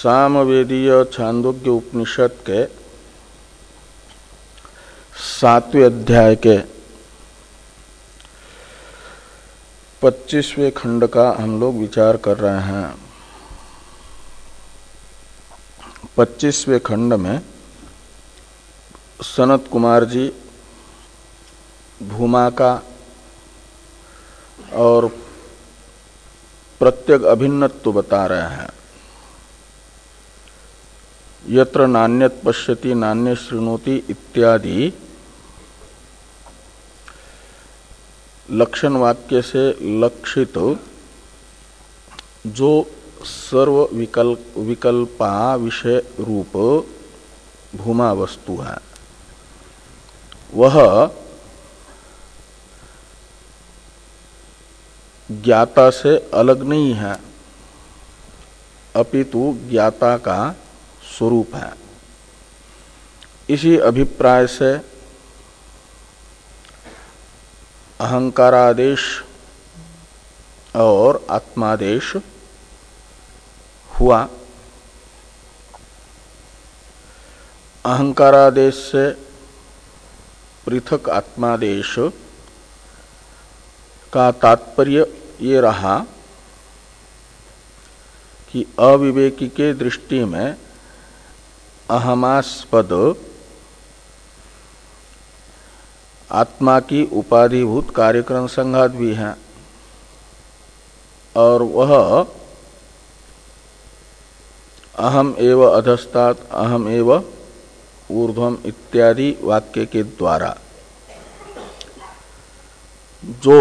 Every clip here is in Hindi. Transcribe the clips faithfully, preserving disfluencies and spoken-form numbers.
सामवेदीय छांदोग्य उपनिषद के सातवें अध्याय के पच्चीसवें खंड का हम लोग विचार कर रहे हैं। पच्चीसवें खंड में सनत कुमार जी भूमा का और प्रत्यग अभिन्नत्व बता रहे हैं। यत्र नान्यत पश्यति नान्य शृणोति इत्यादि लक्षण वाक्य से लक्षित जो सर्व विकल्प विकल्पा विषय रूप भूमा वस्तु है वह ज्ञाता से अलग नहीं है, अपितु ज्ञाता का स्वरूप है। इसी अभिप्राय से अहंकारादेश और आत्मादेश हुआ। अहंकारादेश से पृथक आत्मादेश का तात्पर्य ये रहा कि अविवेकी के दृष्टि में अहमास्पद आत्मा की उपाधिभूत कार्यक्रम संघात भी है और वह अहम एव अधस्तात् अहम एव ऊर्ध्वम इत्यादि वाक्य के द्वारा जो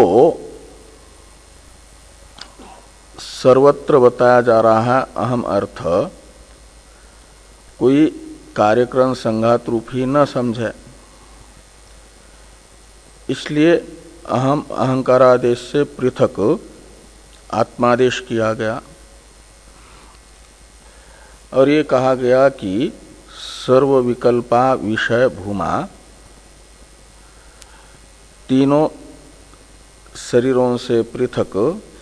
सर्वत्र बताया जा रहा है अहम अर्थ कोई कार्यक्रम संघात रूप ही न समझे। इसलिए अहम अहंकारादेश से पृथक आत्मादेश किया गया और ये कहा गया कि सर्व विकल्पा विषय भूमा तीनों शरीरों से पृथक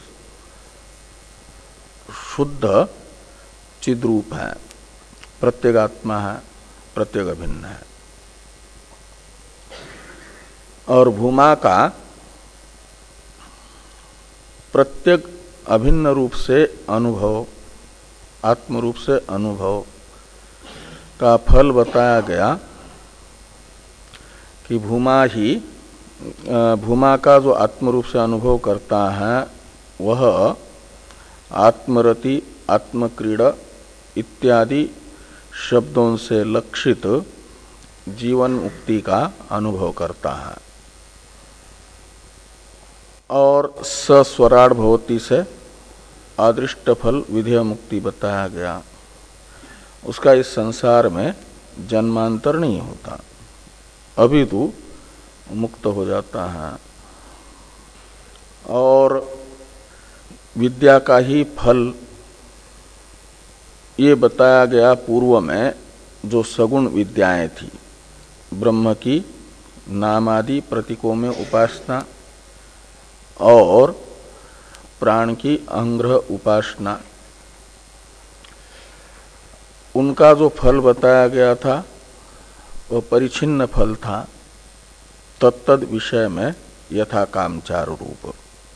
शुद्ध चिद्रूप है, प्रत्यगात्मा है, प्रत्यग अभिन्न है। और भूमा का प्रत्यग अभिन्न रूप से अनुभव, आत्म रूप से अनुभव का फल बताया गया कि भूमा ही भूमा का जो आत्म रूप से अनुभव करता है वह आत्मरति, आत्मक्रीड़ा इत्यादि शब्दों से लक्षित जीवन मुक्ति का अनुभव करता है। और सस्वराड भवती से अदृष्ट फल विधेय मुक्ति बताया गया। उसका इस संसार में जन्मांतर नहीं होता, अभी तो मुक्त हो जाता है। और विद्या का ही फल ये बताया गया पूर्व में जो सगुण विद्याएं थी, ब्रह्म की नामादि प्रतीकों में उपासना और प्राण की अंग्रह उपासना, उनका जो फल बताया गया था वह परिच्छिन्न फल था, तत्तद विषय में यथा कामचार रूप।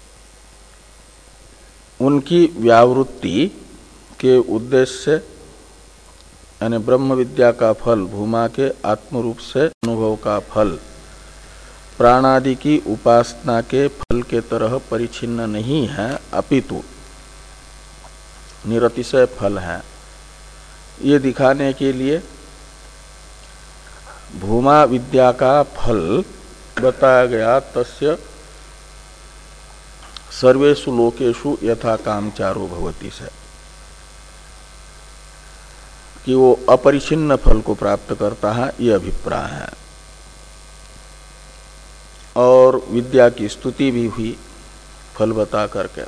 उनकी व्यावृत्ति के उद्देश्य से यानी ब्रह्म विद्या का फल भूमा के आत्मरूप से अनुभव का फल प्राणादि की उपासना के फल के तरह परिच्छिन्न नहीं है, अपितु निरतिशय फल है। ये दिखाने के लिए भूमा विद्या का फल बताया गया। तस्य सर्वेषु लोकेषु यथा कामचारो भवति से कि वो अपरिच्छिन्न फल को प्राप्त करता है, ये अभिप्राय है। और विद्या की स्तुति भी हुई फल बता करके।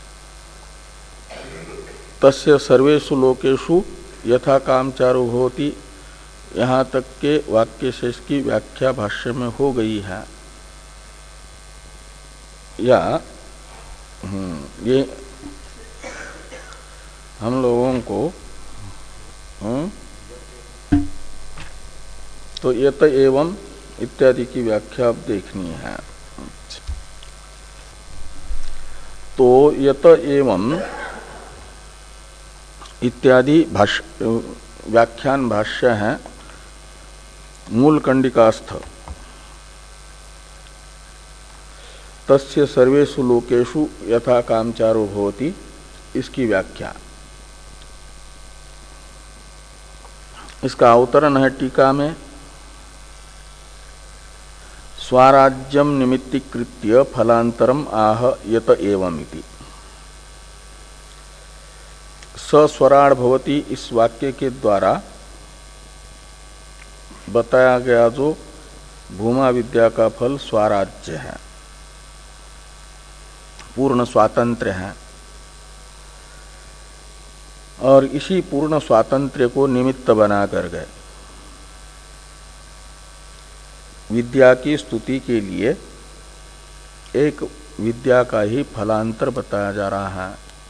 तस्य सर्वेषु लोकेषु यथा कामचारो भवति, यहाँ तक के वाक्य शेष की व्याख्या भाष्य में हो गई है। या ये हम लोगों को तो यत एवं इत्यादि की व्याख्या अब देखनी है। तो यत एवं इत्यादि भाष्य व्याख्यान भाष्य है मूल कंडिकास्थ। तस्य सर्वेषु लोकेषु यथा कामचारो भवति, इसकी व्याख्या। इसका अवतरण है टीका में, स्वाराज्यम निमित्तीकृत्य फलांतरम आह यत एवमिति। सस्वराड भवति इस वाक्य के द्वारा बताया गया जो भूमा विद्या का फल स्वाराज्य है, पूर्ण स्वातंत्र्य है, और इसी पूर्ण स्वातंत्र्य को निमित्त बना कर गए विद्या की स्तुति के लिए एक विद्या का ही फलांतर बताया जा रहा है।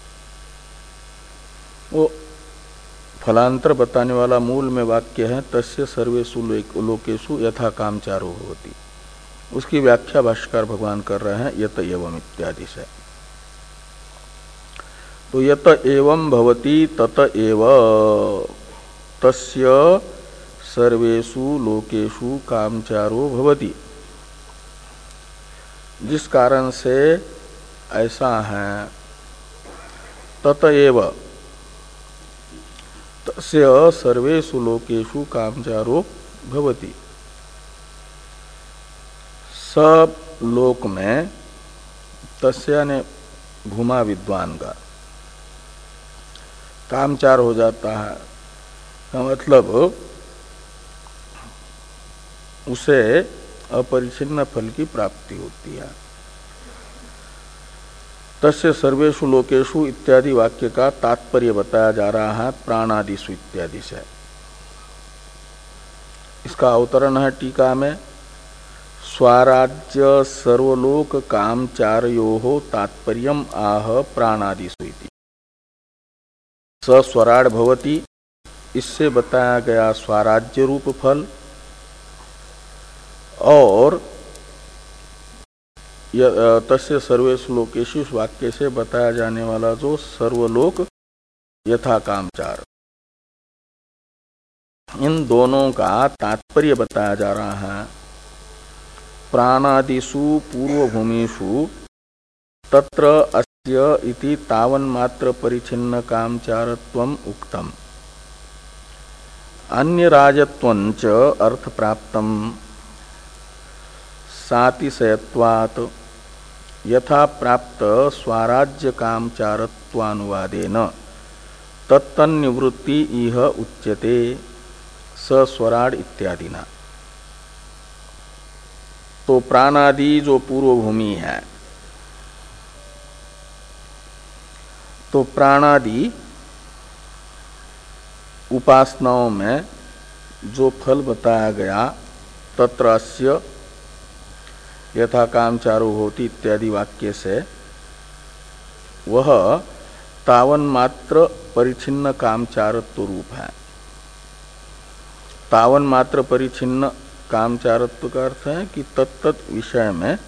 वो फलांतर बताने वाला मूल में वाक्य है तस्य सर्वेषु लोकेषु यथा कामचारो होती। उसकी व्याख्या भाष्यकार भगवान कर रहे हैं यत एवं इत्यादि से। तो यत एवं भवति तत एव तस्य सर्वेषु लोकेषु कामचारो भवति। जिस कारण से ऐसा है, तत एव तस्य सर्वेषु लोकेषु कामचारो भवति। सब लोक में, तस्य ने भूमा विद्वान का कामचार हो जाता है, का मतलब उसे अपरिच्छिन्न फल की प्राप्ति होती है। तस्य सर्वेषु लोकेषु इत्यादि वाक्य का तात्पर्य बताया जा रहा है प्राणादिषु इत्यादि से। इसका अवतरण है टीका में, स्वाराज्य सर्वलोक कामचारयोः तात्पर्यम आह प्राणादिषु इति। सस्वराड भवति, इससे बताया गया स्वाराज्य रूप फल, और तस्य सर्वेषु लोकेषु वाक्य से बताया जाने वाला जो सर्वलोक यथा कामचार, इन दोनों का तात्पर्य बताया जा रहा है। प्राणादिषु पूर्वभूमिषु तत्र अस्य इति तावन्मात्र परिच्छिन्न कामचारत्वम उक्तम। अन्य राजत्वञ्च अर्थ प्राप्तम सातिशयत्वात् यथा प्राप्त स्वाराज्य कामचारत्वानुवादेन तत्तन्निवृत्ति इह उच्यते सस्वराड इत्यादिना। तो प्राणादि जो पूर्वभूमि है, तो प्राणादि उपासनाओं में जो फल बताया गया, तत्र अस्य यथा कामचारो होती इत्यादि वाक्य से, वह तावन मात्र परिच्छिन्न कामचारत्व रूप है। तावन मात्र परिच्छिन्न कामचारत्व का अर्थ है कि तत्त विषय में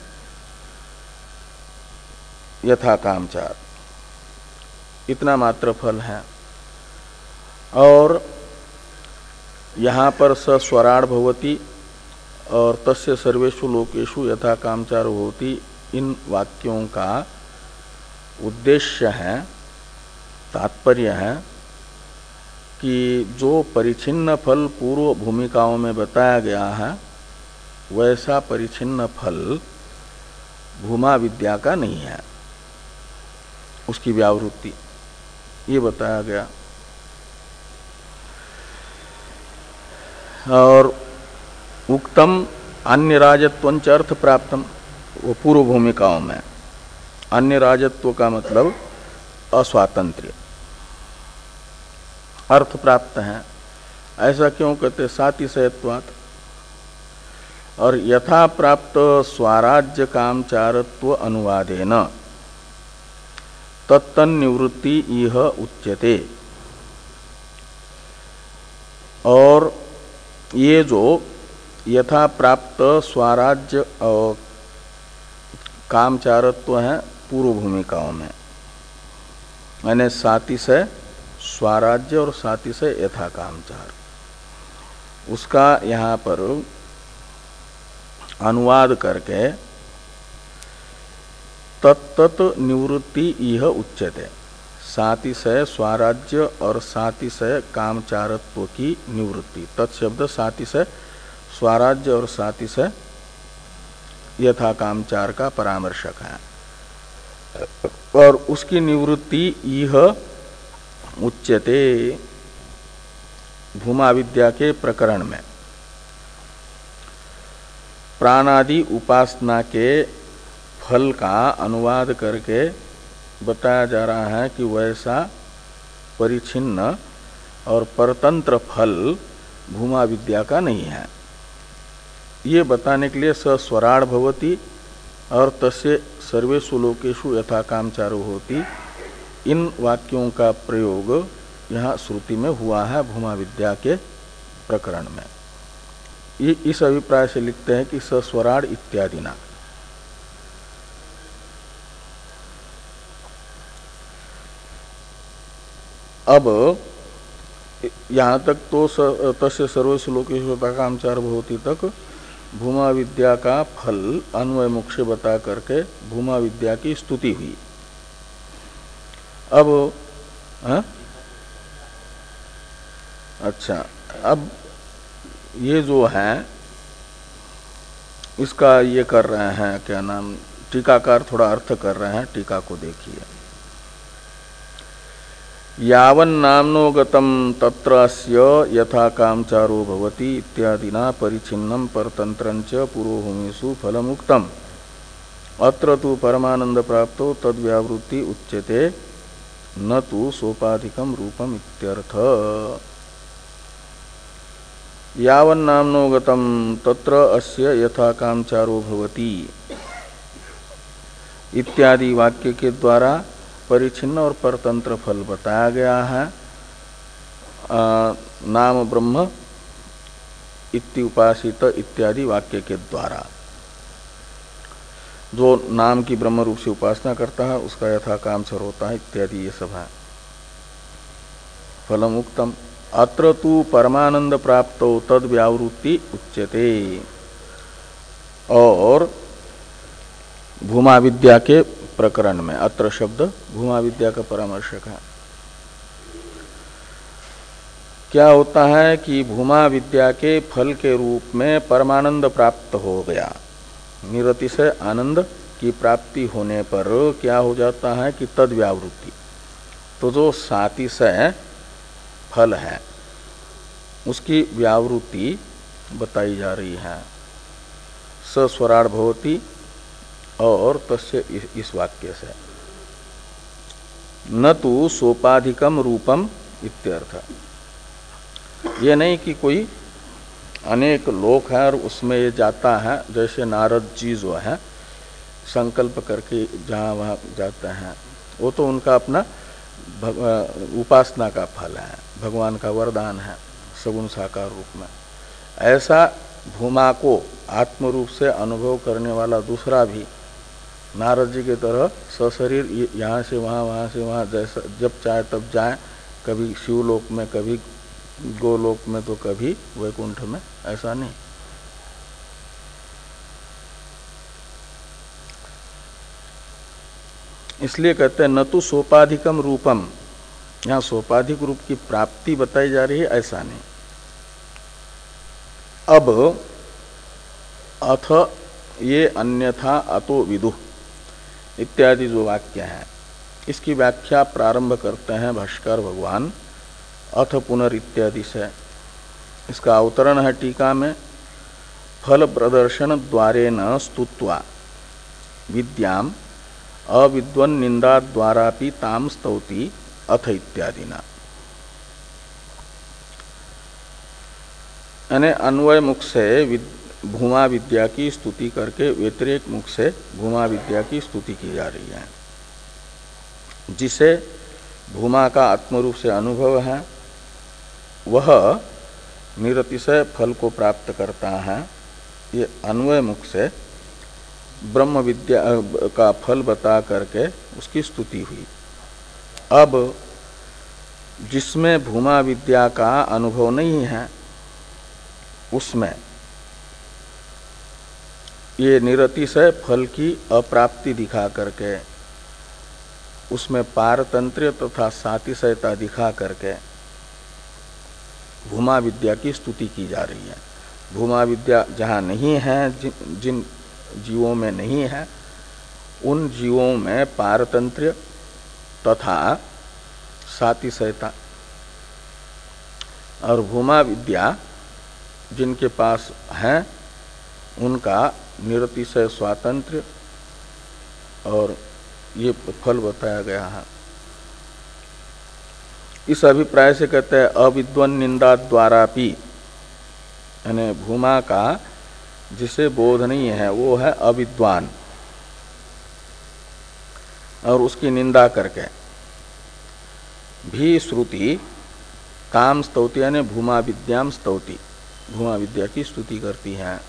यथा कामचार, इतना मात्र फल है। और यहाँ पर सस्वराड भवति और तस्य सर्वेषु लोकेषु यथा कामचारो होती, इन वाक्यों का उद्देश्य है, तात्पर्य है कि जो परिच्छिन्न फल पूर्व भूमिकाओं में बताया गया है, वैसा परिच्छिन्न फल भूमा विद्या का नहीं है, उसकी व्यावृत्ति, ये बताया गया। और उक्तम अन्य राजत्वंच अर्थ प्राप्तम, वो पूर्व भूमिकाओं में अन्य राजत्व का मतलब अस्वातंत्र्य, अर्थ प्राप्त है। ऐसा क्यों कहते? सातिशयत्वात्। और यथा प्राप्त स्वाराज्य कामचारत्व अनुवादेन तत्तन्निवृत्ति इह उच्यते। और ये जो यथा प्राप्त स्वराज्य और कामचारत्व है पूर्व भूमिकाओं में, यानी सातिशय स्वराज्य और सातिशय यथा कामचार, उसका यहाँ पर अनुवाद करके तत्त निवृत्ति यह उच्यते, सातिशय स्वराज्य और सातिशय कामचारत्व की निवृत्ति। तत्शब्द सातिशय स्वराज्य और सातिशय यथा कामचार का परामर्शक है, और उसकी निवृत्ति यह उच्यते भूमा विद्या के प्रकरण में। प्राणादि उपासना के फल का अनुवाद करके बताया जा रहा है कि वैसा परिच्छिन्न और परतंत्र फल भूमा विद्या का नहीं है। ये बताने के लिए स स्वराड़ भवति और तस्य सर्वेषु लोकेषु यथा कामचारो होती, इन वाक्यों का प्रयोग यहाँ श्रुति में हुआ है भूमा विद्या के प्रकरण में। ये इस अभिप्राय से लिखते हैं कि स स्वराड़ इत्यादि ना। अब यहाँ तक तो तस्य सर्वेषु लोकेषु यथा कामचार भवति तक भूमा विद्या का फल अन्वय मुख से बता करके भूमा विद्या की स्तुति हुई। अब हा? अच्छा, अब ये जो है इसका ये कर रहे हैं, क्या नाम, टीकाकार थोड़ा अर्थ कर रहे हैं, टीका को देखिए। यावन् नामनो गतम तत्र अस्य यथा कामचारो भवति इत्यादिना परिच्छिन्नं परतंत्रं च पुरोभूमिषु फलमुक्तम् अत्र तु परमानंद प्राप्तो तद्व्यावृत्ति उच्यते न तु सोपाधिकं रूपम इत्यर्थ। यावन् नामनो गतम तत्र अस्य यथा कामचारो भवति इत्यादि वाक्य के द्वारा परिच्छिन्न और परतंत्र फल बताया गया है। आ, नाम ब्रह्म इति उपासित इत्यादि वाक्य के द्वारा जो नाम की ब्रह्म रूप से उपासना करता है उसका यथा कामचर होता है इत्यादि ये सब है। फलमुक्तम अत्र तु परमानंद प्राप्तो तद व्यावृत्ति उच्यते, और भूमा विद्या के प्रकरण में अत्र शब्द भूमा विद्या का परामर्शक है। क्या होता है कि भूमा विद्या के फल के रूप में परमानंद प्राप्त हो गया, निरतिशय आनंद की प्राप्ति होने पर क्या हो जाता है कि तद व्यावृत्ति, तो जो सातिशय फल है उसकी व्यावृत्ति बताई जा रही है। स स्वराड़ भवति और तस्य इस वाक्य से न तो सोपाधिकम रूपम इत्यर्थ। ये नहीं कि कोई अनेक लोक है और उसमें ये जाता है, जैसे नारद जी जो है संकल्प करके जहाँ वहाँ जाते हैं, वो तो उनका अपना उपासना का फल है, भगवान का वरदान है सगुण साकार रूप में। ऐसा भूमा को आत्म रूप से अनुभव करने वाला दूसरा भी नारद जी की तरह सशरीर यहाँ से वहाँ, वहाँ से वहाँ, जैसा जब चाहे तब जाए, कभी शिवलोक में, कभी गोलोक में, तो कभी वैकुंठ में, ऐसा नहीं। इसलिए कहते हैं न तो सोपाधिकम रूपम, यहाँ सोपाधिक रूप की प्राप्ति बताई जा रही है, ऐसा नहीं। अब अथ ये अन्यथा अतो विदुः इत्यादि जो वाक्य है इसकी व्याख्या प्रारंभ करते हैं भाष्कर भगवान अथ पुनर इत्यादि से। इसका अवतरण है टीका में, फल प्रदर्शन द्वारेण स्तुत्वा विद्याम अविद्वन निंदा द्वारापि ताम स्तौति अथ इत्यादि ना। यानी अन्वय मुख से भूमा विद्या की स्तुति करके व्यतिरेक मुख से भूमा विद्या की स्तुति की जा रही है। जिसे भूमा का आत्मरूप से अनुभव है वह निरतिशय फल को प्राप्त करता है, ये अन्वय मुख से ब्रह्म विद्या का फल बता करके उसकी स्तुति हुई। अब जिसमें भूमा विद्या का अनुभव नहीं है उसमें ये निरतिशय फल की अप्राप्ति दिखा करके, उसमें पारतंत्र्य तथा सातिशयता दिखा करके भूमा विद्या की स्तुति की जा रही है। भूमा विद्या जहाँ नहीं है, जिन, जिन जीवों में नहीं है, उन जीवों में पारतंत्र्य तथा सातिशयता, और भूमा विद्या जिनके पास है उनका निरतिशय स्वातंत्र्य, और ये फल बताया गया है। इस अभिप्राय से कहते हैं अविद्वन निंदा द्वारा भी, यानी भूमा का जिसे बोध नहीं है वो है अविद्वान, और उसकी निंदा करके भी श्रुति काम स्तौति यानी भूमा विद्याम स्तौति, भूमा विद्या की स्तुति करती है।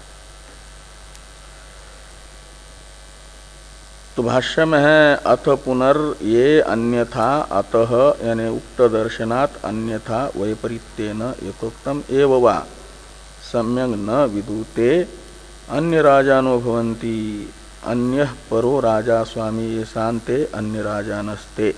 तो भाष्य में है अथ पुनर् ये अन्यथा अतः यानी उक्त दर्शनात् अन्यथा वैपरीत्येन यथोक्तम एव वा सम्यक् न विदुते अन्य राजानो भवन्ति अन्यः परो राजा स्वामी ये शांते अन्य राजानस्ते।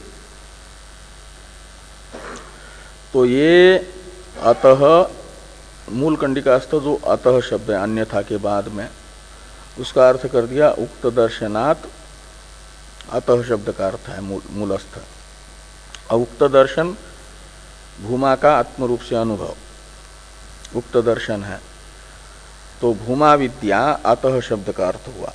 तो ये अतः मूल कंडिकास्थ जो अतः शब्द है अन्यथा के बाद में, उसका अर्थ कर दिया उक्त दर्शनात्, अतः शब्द का अर्थ है मूलस्थ। उक्त दर्शन भूमा का आत्मरूप से अनुभव उक्त दर्शन है, तो भूमा विद्या अतः शब्द का अर्थ हुआ।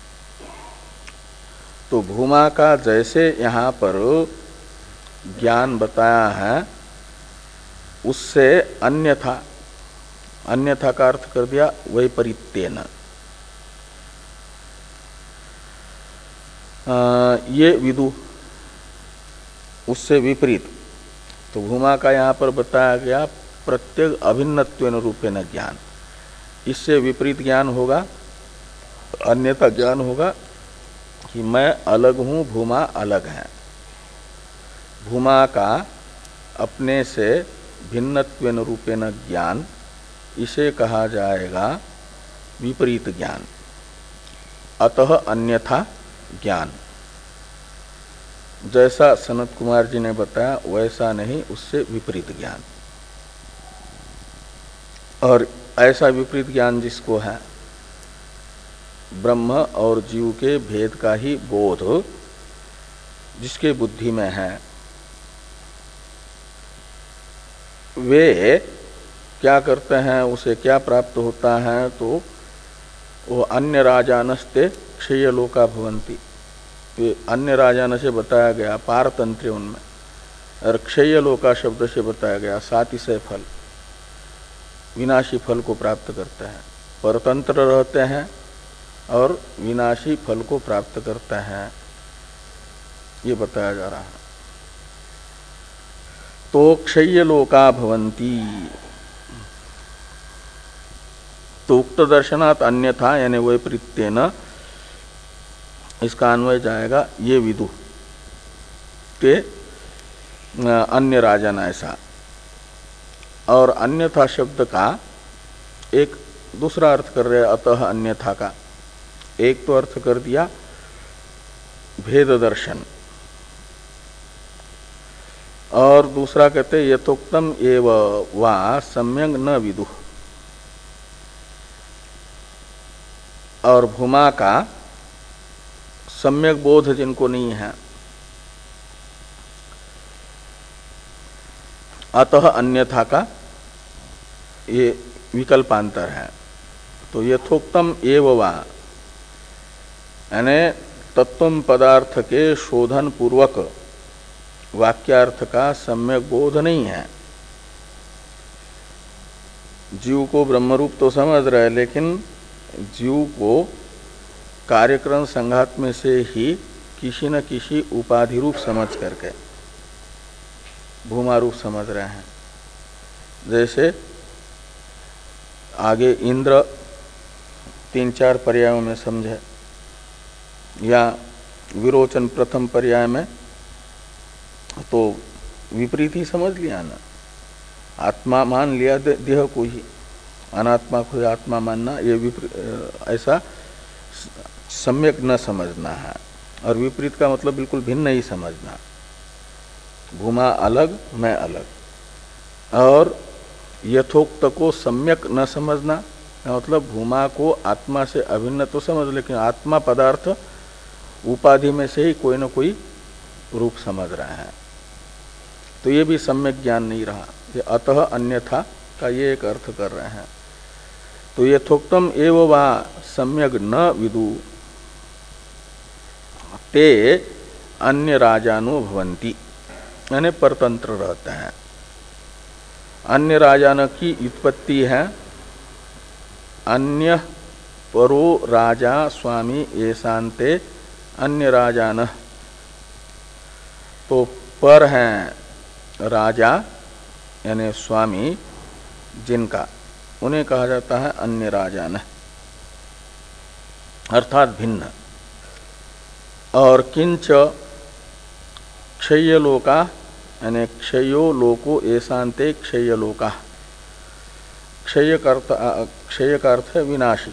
तो भूमा का जैसे यहाँ पर ज्ञान बताया है उससे अन्यथा, अन्यथा का अर्थ कर दिया वैपरीत्येन, ये विदु उससे विपरीत। तो भूमा का यहाँ पर बताया गया प्रत्येक अभिन्नत्वेन रूपेण ज्ञान, इससे विपरीत ज्ञान होगा, अन्यथा ज्ञान होगा कि मैं अलग हूँ, भूमा अलग है। भूमा का अपने से भिन्नत्वेन रूपेण ज्ञान, इसे कहा जाएगा विपरीत ज्ञान, अतः अन्यथा ज्ञान। जैसा सनत कुमार जी ने बताया वैसा नहीं, उससे विपरीत ज्ञान। और ऐसा विपरीत ज्ञान जिसको है, ब्रह्म और जीव के भेद का ही बोध जिसके बुद्धि में है, वे क्या करते हैं, उसे क्या प्राप्त होता है, तो वो अन्य राजानस्ते क्षय लोका भवंती। वे अन्य राजान से बताया गया पारतंत्र्य उनमें, और क्षय लोका शब्द से बताया गया सातिशय फल, विनाशी फल को प्राप्त करते हैं। परतंत्र रहते हैं और विनाशी फल को प्राप्त करते हैं, ये बताया जा रहा है। तो क्षय लोका भवंती, तो उक्त दर्शनात् अन्यथा यानी वैपरीत्येन, इसका अन्वय जाएगा ये विदु के अन्य राजन ऐसा। और अन्यथा शब्द का एक दूसरा अर्थ कर रहे अतः अन्यथा का, एक तो अर्थ कर दिया भेद दर्शन, और दूसरा कहते यथोक्तम एव वा सम्यक न विदु। और भूमा का सम्यक बोध जिनको नहीं है, अतः अन्यथा का ये विकल्पांतर है। तो यथोक्तम एव वा यानी तत्व पदार्थ के शोधन पूर्वक वाक्यार्थ का सम्यक बोध नहीं है। जीव को ब्रह्मरूप तो समझ रहा है, लेकिन जीव को कार्यक्रम संघात में से ही किसी न किसी उपाधि रूप समझ करके भूमा रूप समझ रहे हैं। जैसे आगे इंद्र तीन चार पर्यायों में समझे, या विरोचन प्रथम पर्याय में तो विपरीत ही समझ लिया ना, आत्मा मान लिया देह को ही, अनात्मा को ही आत्मा मानना, ये ऐसा सम्यक न समझना है। और विपरीत का मतलब बिल्कुल भिन्न ही समझना, भूमा अलग मैं अलग। और यथोक्त को सम्यक न समझना, मतलब भूमा को आत्मा से अभिन्न तो समझ, लेकिन आत्मा पदार्थ उपाधि में से ही कोई न कोई रूप समझ रहे हैं, तो ये भी सम्यक ज्ञान नहीं रहा। ये अतः अन्यथा का ये एक अर्थ कर रहे हैं। तो यथोक्तम एव वा सम्यक न विदु ते अन्य राजानो भवंती, यानी परतंत्र रहते हैं। अन्य राजान की उत्पत्ति है अन्य परो राजा स्वामी येषान्ते अन्य राजान, तो पर हैं राजा यानी स्वामी जिनका, उन्हें कहा जाता है अन्य राजान, अर्थात भिन्न। और किंच क्षयलोका यानी क्षयो लोको येषान्ते क्षयलोका, क्षय का अर्थ क्षय का अर्थ है विनाशी,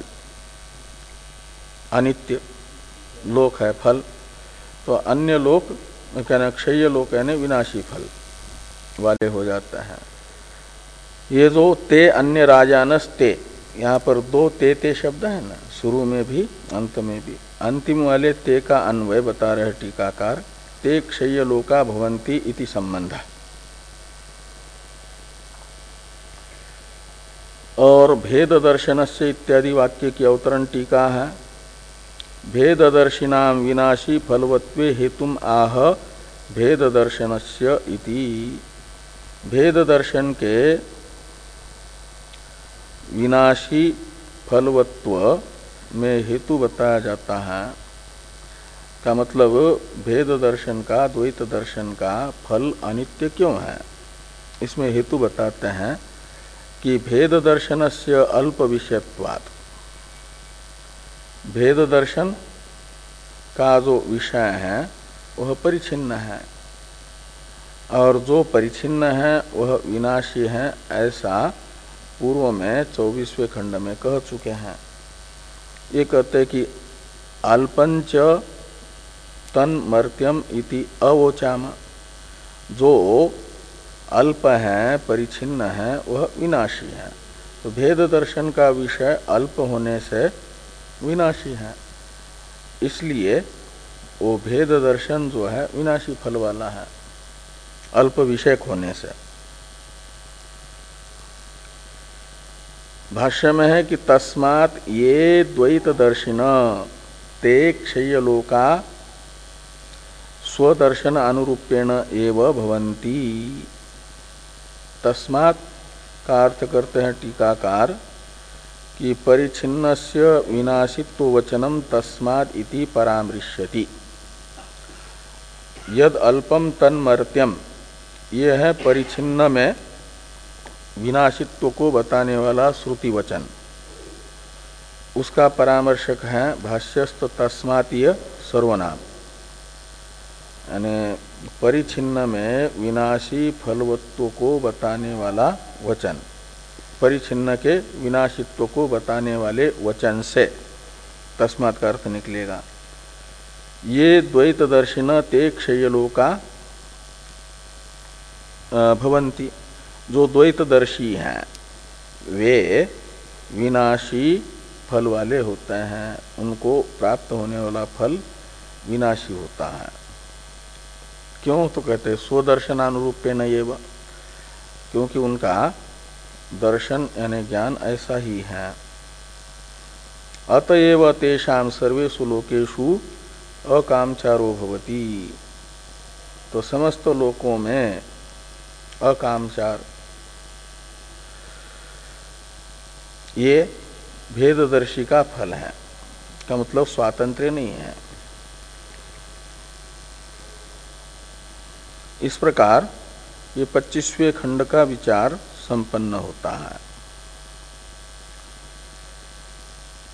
अनित्य लोक है फल, तो अन्य लोक कहना क्षय लोक यानी विनाशी फल वाले हो जाता है। ये जो ते अन्य राजानस ते, यहाँ पर दो ते ते शब्द है ना, शुरू में भी अंत में भी। अंतिम वाले ते का अन्वय बता रहे टीकाकार, ते क्षय लोका भवंती इति संबंध। और भेद दर्शनस्य इत्यादि वाक्य की अवतरण टीका है, भेददर्शिनाम विनाशी फलवत्वे हेतुम आह भेद दर्शनस्य इति। भेद दर्शन के विनाशी फलवत्व में हेतु बताया जाता है, का मतलब भेद दर्शन का, द्वैत दर्शन का फल अनित्य क्यों है, इसमें हेतु बताते हैं कि भेद दर्शनस्य अल्प विषयत्वात्, भेद दर्शन का जो विषय है वह परिच्छिन्न है, और जो परिच्छिन्न है वह विनाशी है, ऐसा पूर्व में चौबीसवें खंड में कह चुके हैं। ये कहते हैं कि अल्पंच तन्मर्त्यम इति अवोचाम, जो अल्प है परिच्छिन्न है वह विनाशी है। तो भेद दर्शन का विषय अल्प होने से विनाशी है, इसलिए वो भेद दर्शन जो है विनाशी फल वाला है अल्प विषयक होने से। भाष्य में है कि तस्मात् ये द्वैत दर्शिन ते क्षयलोका स्वदर्शन अनुरूपेण एव भवन्ति। तस्मात् का अर्थ करते हैं टीकाकार कि परिच्छिन्नस्य विनाशित्व वचनम तस्मात् इति परामृश्यति। यद अल्पम तन्मर्त्यम, ये है परिच्छिन्न में विनाशित्व को बताने वाला श्रुति वचन, उसका परामर्शक है भाष्यस्थ तस्मातीय सर्वनाम, यानी परिच्छिन्न में विनाशी फलवत्व को बताने वाला वचन, परिच्छिन्न के विनाशित्व को बताने वाले वचन से तस्मात् का अर्थ निकलेगा। ये द्वैत दर्शिन ते क्षयलोका भवंती, जो द्वैतदर्शी हैं वे विनाशी फल वाले होते हैं, उनको प्राप्त होने वाला फल विनाशी होता है। क्यों? तो कहते हैं स्वदर्शनानुरूपेण एव, क्योंकि उनका दर्शन यानी ज्ञान ऐसा ही है। अतएव तेषां सर्वेषु लोकेषु अकामचारो भवति, तो समस्त लोकों में अकामचार, ये भेददर्शी का फल है, का मतलब स्वातंत्र्य नहीं है। इस प्रकार ये पच्चीसवें खंड का विचार संपन्न होता है।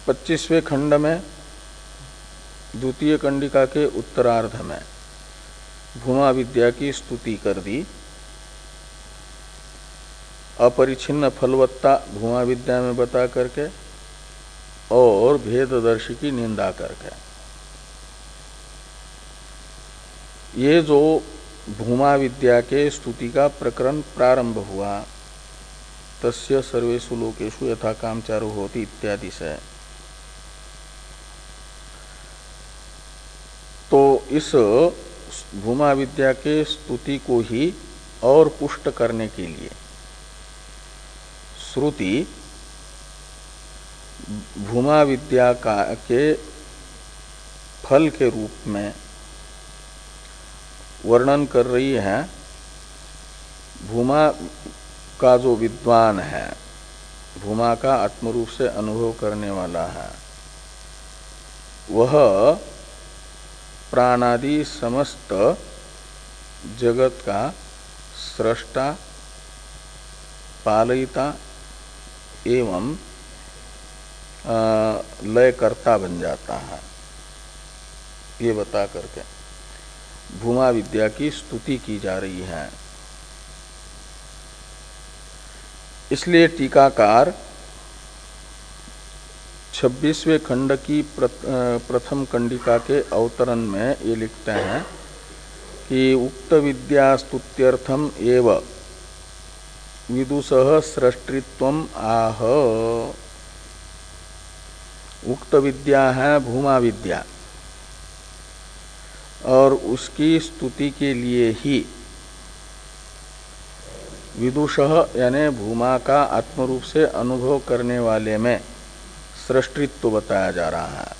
पच्चीसवें खंड में द्वितीय कंडिका के उत्तरार्ध में भूमा विद्या की स्तुति कर दी, अपरिछिन्न फलवत्ता भूमा विद्या में बता करके और भेददर्शी की निंदा करके। ये जो भूमा विद्या के स्तुति का प्रकरण प्रारंभ हुआ, तस्य सर्वेषु लोकेषु यथा कामचारो होति इत्यादि से, तो इस भूमा विद्या के स्तुति को ही और पुष्ट करने के लिए श्रुति भूमा विद्या का के फल के रूप में वर्णन कर रही है। भूमा का जो विद्वान है, भूमा का आत्मरूप से अनुभव करने वाला है, वह प्राणादि समस्त जगत का सृष्टा, पालयिता एवं लयकर्ता बन जाता है। ये बता करके भूमा विद्या की स्तुति की जा रही है। इसलिए टीकाकार छब्बीसवें खंड की प्रथम कंडिका के अवतरण में ये लिखते हैं कि उक्त विद्या स्तुत्यर्थम एव विदुषः सृष्टित्वम आह। उक्त विद्या है भूमा विद्या, और उसकी स्तुति के लिए ही विदुषः यानी भूमा का आत्मरूप से अनुभव करने वाले में सृष्टित्व बताया जा रहा है।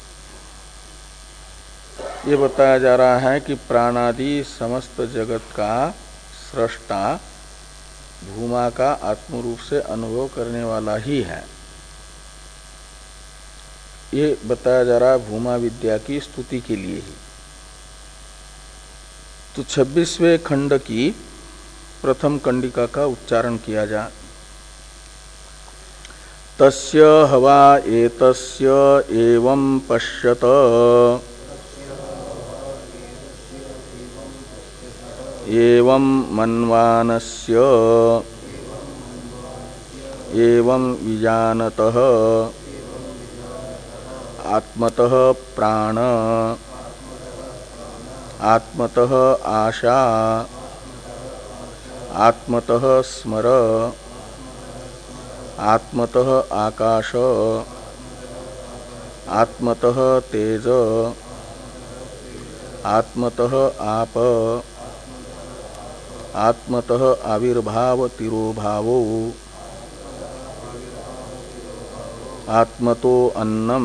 ये बताया जा रहा है कि प्राणादि समस्त जगत का सृष्टा भूमा का आत्मरूप से अनुभव करने वाला ही है। ये बताया जा रहा है भूमा विद्या की स्तुति के लिए ही। तो छब्बीसवें खंड की प्रथम कंडिका का उच्चारण किया जा। तस्य हवा एतस्य एवं पश्यत एवं मन्वानस्य एवं विजानतः आत्मतः प्राण आत्मतः आशा आत्मतः स्मर आत्मतः आकाश आत्मतः तेज आत्मतः आप आत्मतः आविर्भाव तिरोभावो आत्मतो अन्नम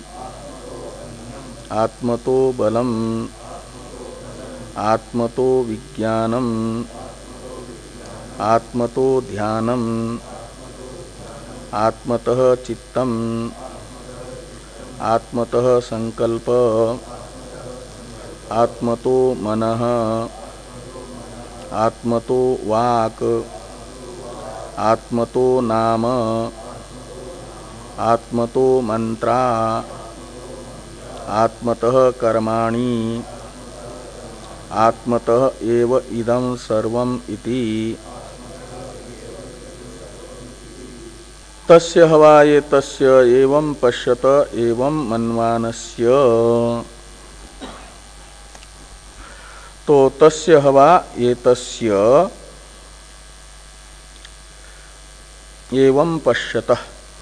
आत्मतो बलम आत्मतो विज्ञानम आत्मतो ध्यानम आत्मतः चित्तम आत्मतः संकल्प आत्मतो मनः आत्मतो वाक आत्मतो नाम आत्मतो मंत्रा आत्मतः कर्माणि आत्मतः एव इदं सर्वम इति। तस्य हवा ये तस्य एवं पश्यत एवं मन्वानस्य। तो तस्य हवा ये तस्य एवं पश्यत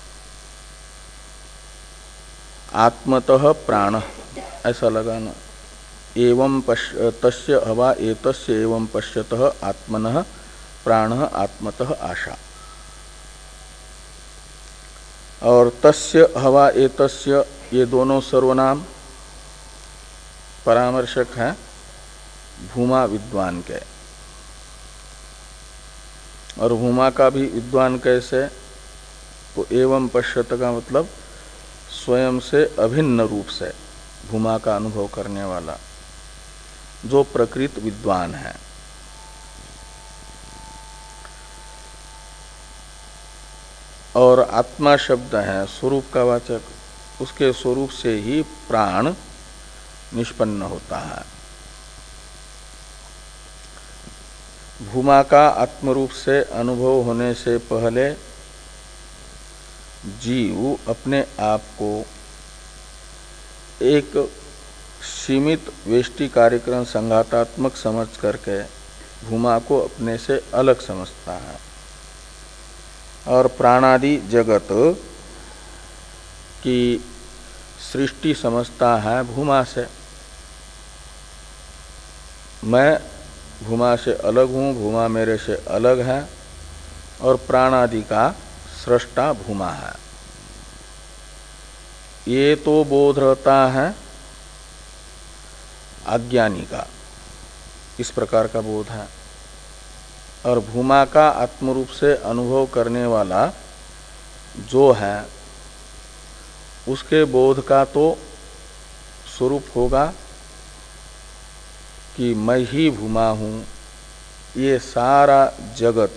आत्मतः प्राण ऐसा लगाना। एवं पश्य तस्य हवा एतस्य एवं पश्यतः आत्मनः प्राणः आत्मतः आशा। और तस्य हवा एतस्य ये दोनों सर्वनाम परामर्शक हैं भूमा विद्वान के। और भूमा का भी विद्वान कैसे? तो एवं पश्यत का मतलब स्वयं से अभिन्न रूप से भूमा का अनुभव करने वाला जो प्रकृत विद्वान है। और आत्मा शब्द है स्वरूप का वाचक, उसके स्वरूप से ही प्राण निष्पन्न होता है। भूमा का आत्मरूप से अनुभव होने से पहले जीव अपने आप को एक सीमित वेष्टि कार्यक्रम संघातात्मक समझ करके भूमा को अपने से अलग समझता है और प्राणादि जगत की सृष्टि समझता है भूमा से। मैं भूमा से अलग हूँ, भूमा मेरे से अलग है और प्राणादि का सृष्टा भूमा है। ये तो बोध रहता है अज्ञानी का, इस प्रकार का बोध है। और भूमा का आत्मरूप से अनुभव करने वाला जो है उसके बोध का तो स्वरूप होगा कि मैं ही भूमा हूँ, ये सारा जगत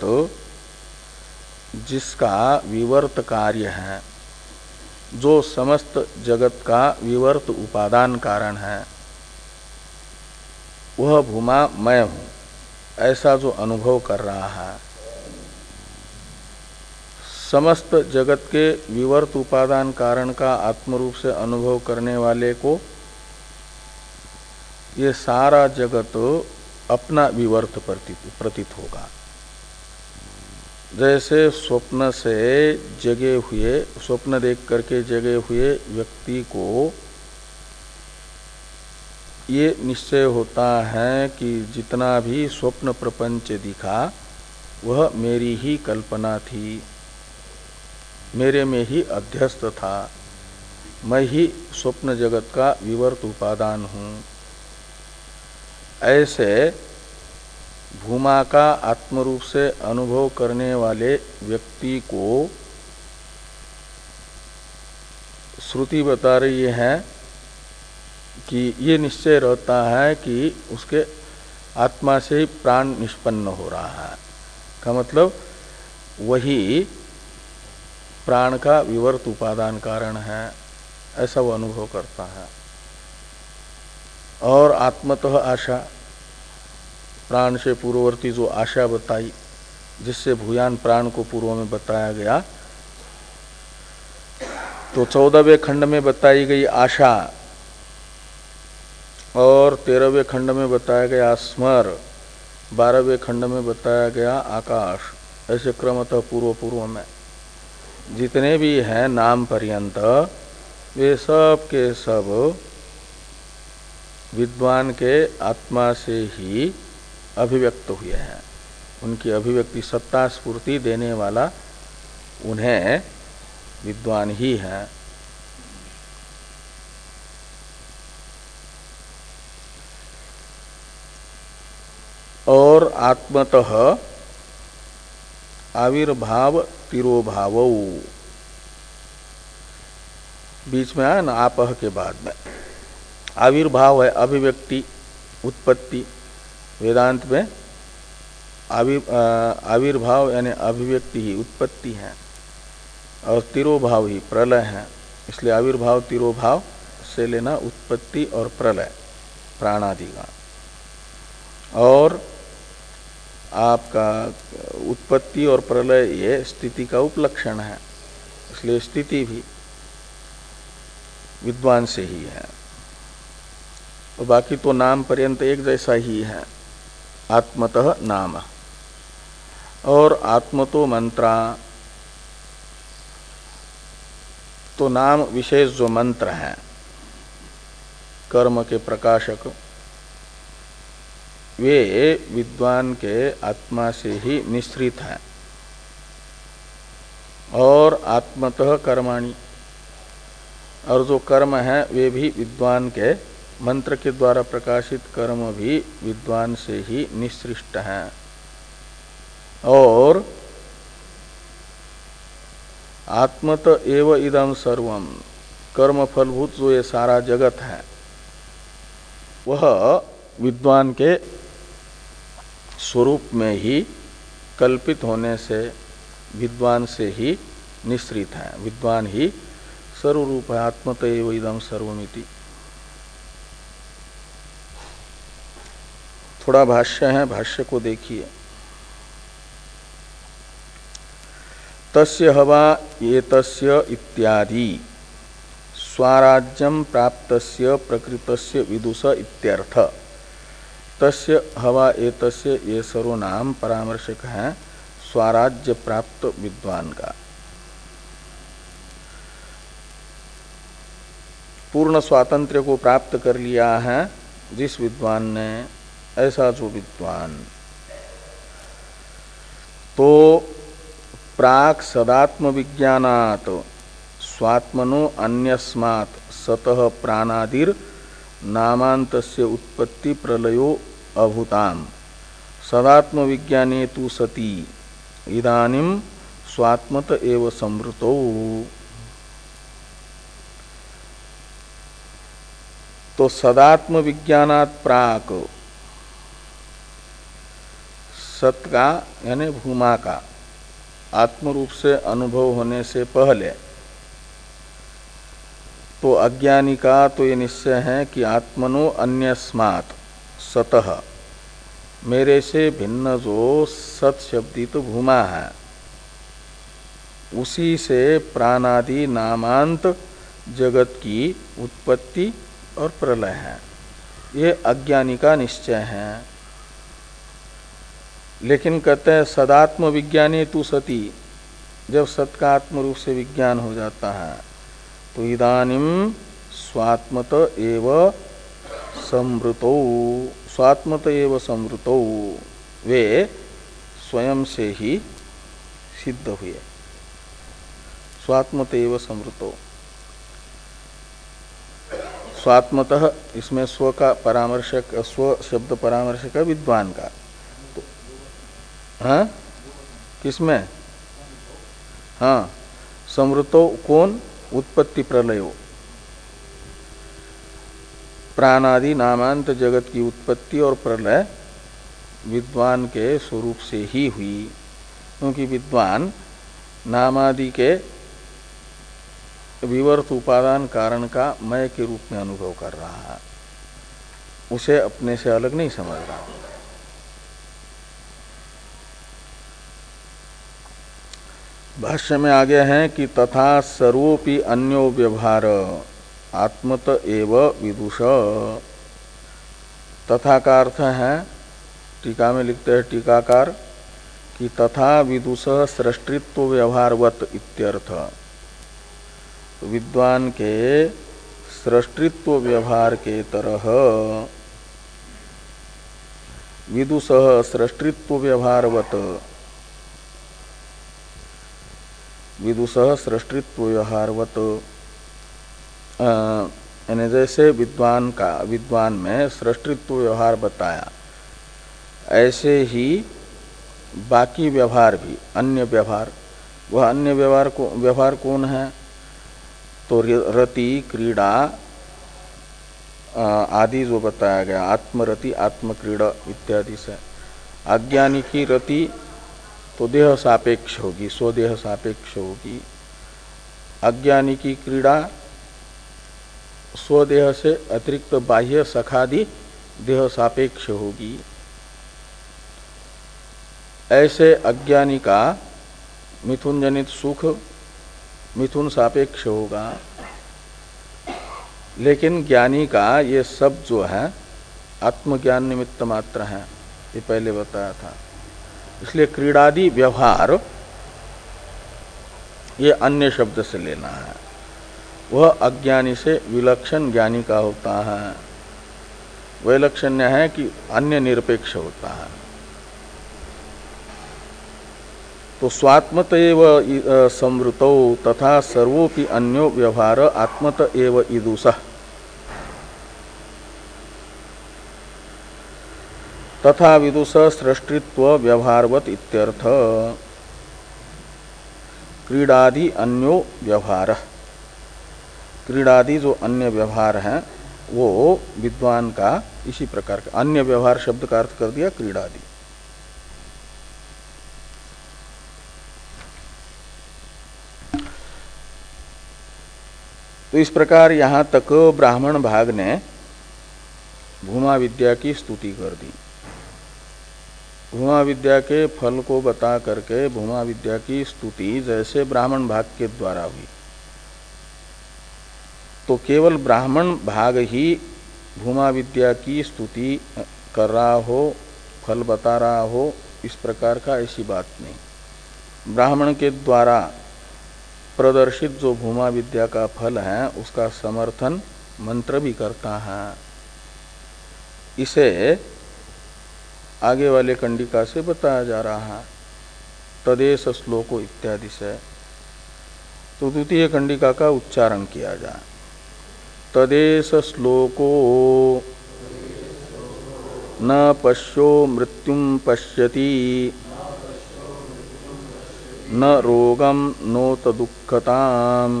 जिसका विवर्त कार्य है, जो समस्त जगत का विवर्त उपादान कारण है, वह भूमा मैं हूँ, ऐसा जो अनुभव कर रहा है। समस्त जगत के विवर्त उपादान कारण का आत्मरूप से अनुभव करने वाले को ये सारा जगत अपना विवर्त प्रतीत होगा। जैसे स्वप्न से जगे हुए, स्वप्न देख करके जगे हुए व्यक्ति को ये निश्चय होता है कि जितना भी स्वप्न प्रपंच दिखा वह मेरी ही कल्पना थी, मेरे में ही अध्यस्त था, मैं ही स्वप्न जगत का विवर्त उपादान हूँ। ऐसे भूमा का आत्मरूप से अनुभव करने वाले व्यक्ति को श्रुति बता रही है कि ये निश्चय रहता है कि उसके आत्मा से ही प्राण निष्पन्न हो रहा है, का मतलब वही प्राण का विवर्त उपादान कारण है, ऐसा वो अनुभव करता है। और आत्मतः आशा, प्राण से पूर्ववर्ती जो आशा बताई, जिससे भूयान प्राण को पूर्व में बताया गया, तो चौदहवें खंड में बताई गई आशा और तेरहवें खंड में बताया गया स्मर, बारहवें खंड में बताया गया आकाश, ऐसे क्रमतः पूर्व पूर्व में जितने भी हैं नाम पर्यंत, वे सब के सब विद्वान के आत्मा से ही अभिव्यक्त हुए हैं। उनकी अभिव्यक्ति सत्ता स्फूर्ति देने वाला उन्हें विद्वान ही है। और आत्मतः आविर्भाव तिरोभाव, बीच में आया ना आपह के बाद में। आविर्भाव है अभिव्यक्ति, उत्पत्ति, वेदांत में आविर्भाव यानी अभिव्यक्ति ही उत्पत्ति है और तिरोभाव ही प्रलय है। इसलिए आविर्भाव तिरोभाव से लेना उत्पत्ति और प्रलय प्राणादि का। और आपका उत्पत्ति और प्रलय ये स्थिति का उपलक्षण है, इसलिए स्थिति भी विद्वान से ही है। तो बाकी तो नाम पर्यंत एक जैसा ही है, आत्मतः नाम। और आत्मतो मंत्रा, तो नाम विशेष जो मंत्र हैं कर्म के प्रकाशक, वे विद्वान के आत्मा से ही निश्रित हैं। और आत्मतः कर्माणि, और जो कर्म है वे भी विद्वान के मंत्र के द्वारा प्रकाशित कर्म भी विद्वान से ही निसृष्ट हैं। और आत्मत एव इदं सर्वम, कर्म फलभूत जो ये सारा जगत है वह विद्वान के स्वरूप में ही कल्पित होने से विद्वान से ही निश्रित है। विद्वान ही सर्वरूप है, आत्मतएव इदं सर्वमिति। थोड़ा भाष्य है, भाष्य को देखिए। तस्य हवा एतस्य इत्यादि स्वाराज्यम प्राप्तस्य प्रकृतस्य विदुष इत्यर्थ। तस्य हवा एतस्य ये सर्वनाम परामर्शक है स्वाराज्य प्राप्त विद्वान का। पूर्ण स्वातंत्र्य को प्राप्त कर लिया है जिस विद्वान ने, ऐसा जो विद्वान, तो प्राक सदात्म विज्ञानात् स्वात्मनो अन्यस्मात् सतः प्राणादिर नामान्तस्य उत्पत्ति प्रलयो अभूताम सदात्म विज्ञाने तु सती इदानीं स्वात्मत एव संवृतो। तो सदात्म विज्ञानात् प्राक, सत का यानी भूमा का आत्म रूप से अनुभव होने से पहले तो अज्ञानी का तो ये निश्चय है कि आत्मनो अन्यस्मात् सतः, मेरे से भिन्न जो सत शब्दित भूमा है उसी से प्राणादि नामांत जगत की उत्पत्ति और प्रलय है, ये अज्ञानी का निश्चय है। लेकिन कहते हैं सदात्म विज्ञाने तु सती, जब सत का आत्म रूप से विज्ञान हो जाता है तो इदानीम स्वात्मत एव संवृतो, स्वात्मत एव संवृतो, वे स्वयं से ही सिद्ध हुए। स्वात्मत एव संवृतो, स्वात्मतः इसमें स्व का परामर्शक, स्व शब्द परामर्शक है विद्वान का। तो हाँ किसमें, हाँ संवृतो कौन, उत्पत्ति प्रलयो, प्राणादि नामांत जगत की उत्पत्ति और प्रलय विद्वान के स्वरूप से ही हुई, क्योंकि विद्वान नामादि के विवर्त उपादान कारण का मय के रूप में अनुभव कर रहा है, उसे अपने से अलग नहीं समझ रहा। भाष्य में आगे हैं कि तथा सर्वोपि अन्यो व्यवहार आत्मत एव विदुष। तथा का अर्थ है, टीका में लिखते हैं टीकाकार कि तथा विदुष सृष्टित्व व्यवहारवत इत्यर्थ। विद्वान के सृष्टित्व व्यवहार के तरह विदुष सृष्टित्व व्यवहारवत, विदुष सृष्टित्व व्यवहारवत यानी जैसे विद्वान का, विद्वान में सृष्टित्व व्यवहार बताया, ऐसे ही बाकी व्यवहार भी, अन्य व्यवहार, वह अन्य व्यवहार को व्यवहार कौन है, तो रति क्रीड़ा आदि जो बताया गया, आत्मरति आत्मक्रीड़ा इत्यादि से। अज्ञानी की रति तो देह सापेक्ष होगी, स्वदेह सापेक्ष होगी। अज्ञानी की क्रीड़ा स्वदेह से अतिरिक्त बाह्य सखादि देह सापेक्ष होगी। ऐसे अज्ञानी का मिथुन जनित सुख मिथुन सापेक्ष होगा, लेकिन ज्ञानी का ये सब जो है आत्मज्ञान निमित्त मात्र है, ये पहले बताया था। इसलिए क्रीड़ादि व्यवहार ये अन्य शब्द से लेना है, वह अज्ञानी से विलक्षण ज्ञानी का होता है। वैलक्षण्य है कि अन्य निरपेक्ष होता है। तो स्वात्मत एव संवृतौ तथा सर्वोपि अन्यो व्यवहार आत्मत एव ईदुषः तथा विदुष सृष्टित्व व्यवहारवत इत्यर्थ। क्रीडादि अन्यो व्यवहार, क्रीडादि जो अन्य व्यवहार हैं वो विद्वान का इसी प्रकार का, अन्य व्यवहार शब्द का अर्थ कर दिया क्रीडादि। तो इस प्रकार यहां तक ब्राह्मण भाग ने भूमा विद्या की स्तुति कर दी। भूमा विद्या के फल को बता करके भूमा विद्या की स्तुति जैसे ब्राह्मण भाग के द्वारा हुई, तो केवल ब्राह्मण भाग ही भूमा विद्या की स्तुति कर रहा हो, फल बता रहा हो, इस प्रकार का ऐसी बात नहीं। ब्राह्मण के द्वारा प्रदर्शित जो भूमा विद्या का फल है उसका समर्थन मंत्र भी करता है। इसे आगे वाले कंडिका से बताया जा रहा है, तदेश श्लोको इत्यादि से। तो द्वितीय कंडिका का उच्चारण किया जाए। तदेश श्लोको न पश्यो मृत्युम पश्यति न रोगम नोत दुःखताम्